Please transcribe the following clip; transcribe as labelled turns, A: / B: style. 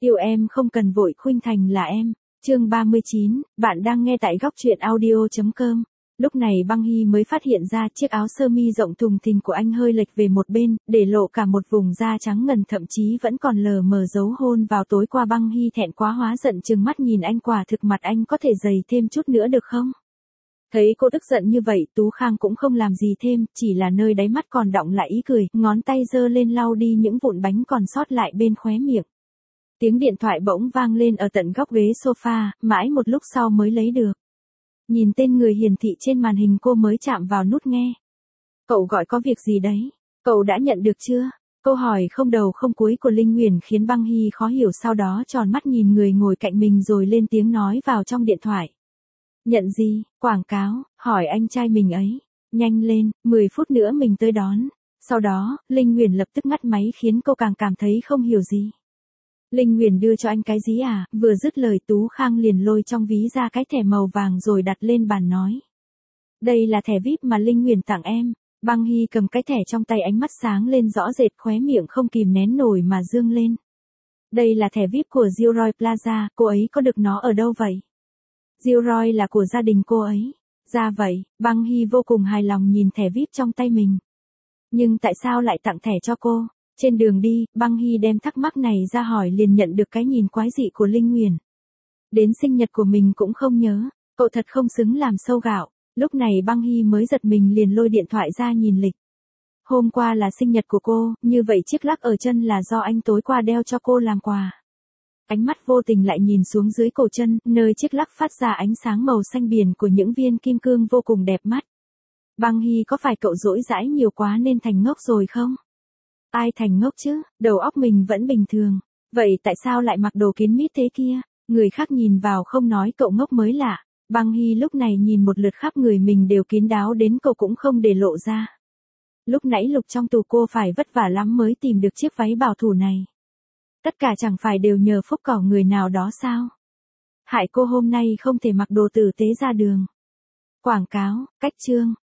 A: Yêu em không cần vội, khuynh thành là em. Chương 39, bạn đang nghe tại góc truyện audio.com. Lúc này Băng Hy mới phát hiện ra chiếc áo sơ mi rộng thùng thình của anh hơi lệch về một bên, để lộ cả một vùng da trắng ngần, thậm chí vẫn còn lờ mờ dấu hôn vào tối qua. Băng Hy thẹn quá hóa giận trừng mắt nhìn anh, quả thực mặt anh có thể dày thêm chút nữa được không? Thấy cô tức giận như vậy, Tú Khang cũng không làm gì thêm, chỉ là nơi đáy mắt còn đọng lại ý cười, ngón tay giơ lên lau đi những vụn bánh còn sót lại bên khóe miệng. Tiếng điện thoại bỗng vang lên ở tận góc ghế sofa, mãi một lúc sau mới lấy được. Nhìn tên người hiển thị trên màn hình, cô mới chạm vào nút nghe. Cậu gọi có việc gì đấy? Cậu đã nhận được chưa? Câu hỏi không đầu không cuối của Linh Nguyền khiến Băng Hy khó hiểu, sau đó tròn mắt nhìn người ngồi cạnh mình rồi lên tiếng nói vào trong điện thoại. Nhận gì? Quảng cáo, hỏi anh trai mình ấy. Nhanh lên, 10 phút nữa mình tới đón. Sau đó, Linh Nguyền lập tức ngắt máy khiến cô càng cảm thấy không hiểu gì. Linh Nguyền đưa cho anh cái gì à? Vừa dứt lời, Tú Khang liền lôi trong ví ra cái thẻ màu vàng rồi đặt lên bàn nói. Đây là thẻ VIP mà Linh Nguyền tặng em. Băng Hy cầm cái thẻ trong tay, ánh mắt sáng lên rõ rệt, khóe miệng không kìm nén nổi mà dương lên. Đây là thẻ VIP của Gilroy Plaza, cô ấy có được nó ở đâu vậy? Gilroy là của gia đình cô ấy. Ra vậy, Băng Hy vô cùng hài lòng nhìn thẻ VIP trong tay mình. Nhưng tại sao lại tặng thẻ cho cô? Trên đường đi, Băng Hy đem thắc mắc này ra hỏi, liền nhận được cái nhìn quái dị của Linh Nguyền. Đến sinh nhật của mình cũng không nhớ, cậu thật không xứng làm sâu gạo. Lúc này Băng Hy mới giật mình, liền lôi điện thoại ra nhìn lịch. Hôm qua là sinh nhật của cô, như vậy chiếc lắc ở chân là do anh tối qua đeo cho cô làm quà. Ánh mắt vô tình lại nhìn xuống dưới cổ chân, nơi chiếc lắc phát ra ánh sáng màu xanh biển của những viên kim cương vô cùng đẹp mắt. Băng Hy, có phải cậu dỗi dãi nhiều quá nên thành ngốc rồi không? Ai thành ngốc chứ, đầu óc mình vẫn bình thường. Vậy tại sao lại mặc đồ kín mít thế kia? Người khác nhìn vào không nói cậu ngốc mới lạ. Băng Hy lúc này nhìn một lượt khắp người mình đều kín đáo đến cậu cũng không để lộ ra. Lúc nãy lục trong tủ cô phải vất vả lắm mới tìm được chiếc váy bảo thủ này. Tất cả chẳng phải đều nhờ phúc cỏ người nào đó sao? Hại cô hôm nay không thể mặc đồ tử tế ra đường. Quảng cáo, cách chương.